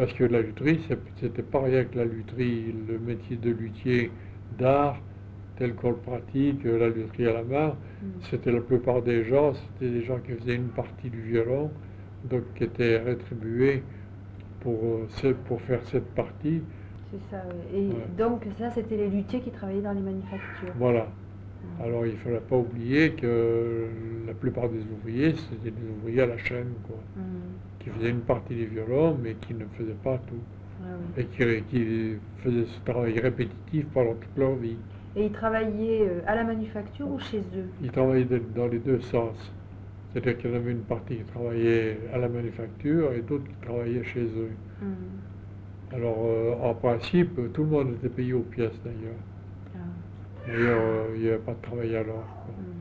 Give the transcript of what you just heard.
parce que la lutherie, c'était pas rien que la lutherie, le métier de luthier d'art, tel qu'on le pratique, la lutherie à la main, c'était la plupart des gens, c'était des gens qui faisaient une partie du violon, donc qui étaient rétribués pour faire cette partie. C'est ça, oui. Et Ouais. donc ça, c'était les luthiers qui travaillaient dans les manufactures. Voilà. Alors il ne fallait pas oublier que la plupart des ouvriers, c'était des ouvriers à la chaîne, quoi, qui faisaient une partie des violons, mais qui ne faisaient pas tout. Ah oui. Et qui faisaient ce travail répétitif pendant toute leur vie. Et ils travaillaient à la manufacture ou chez eux? Ils travaillaient dans les deux sens. C'est-à-dire qu'il y en avait une partie qui travaillait à la manufacture et d'autres qui travaillaient chez eux. Alors, en principe, tout le monde était payé aux pièces d'ailleurs. Ah. D'ailleurs, il n'y avait pas de travail alors, quoi.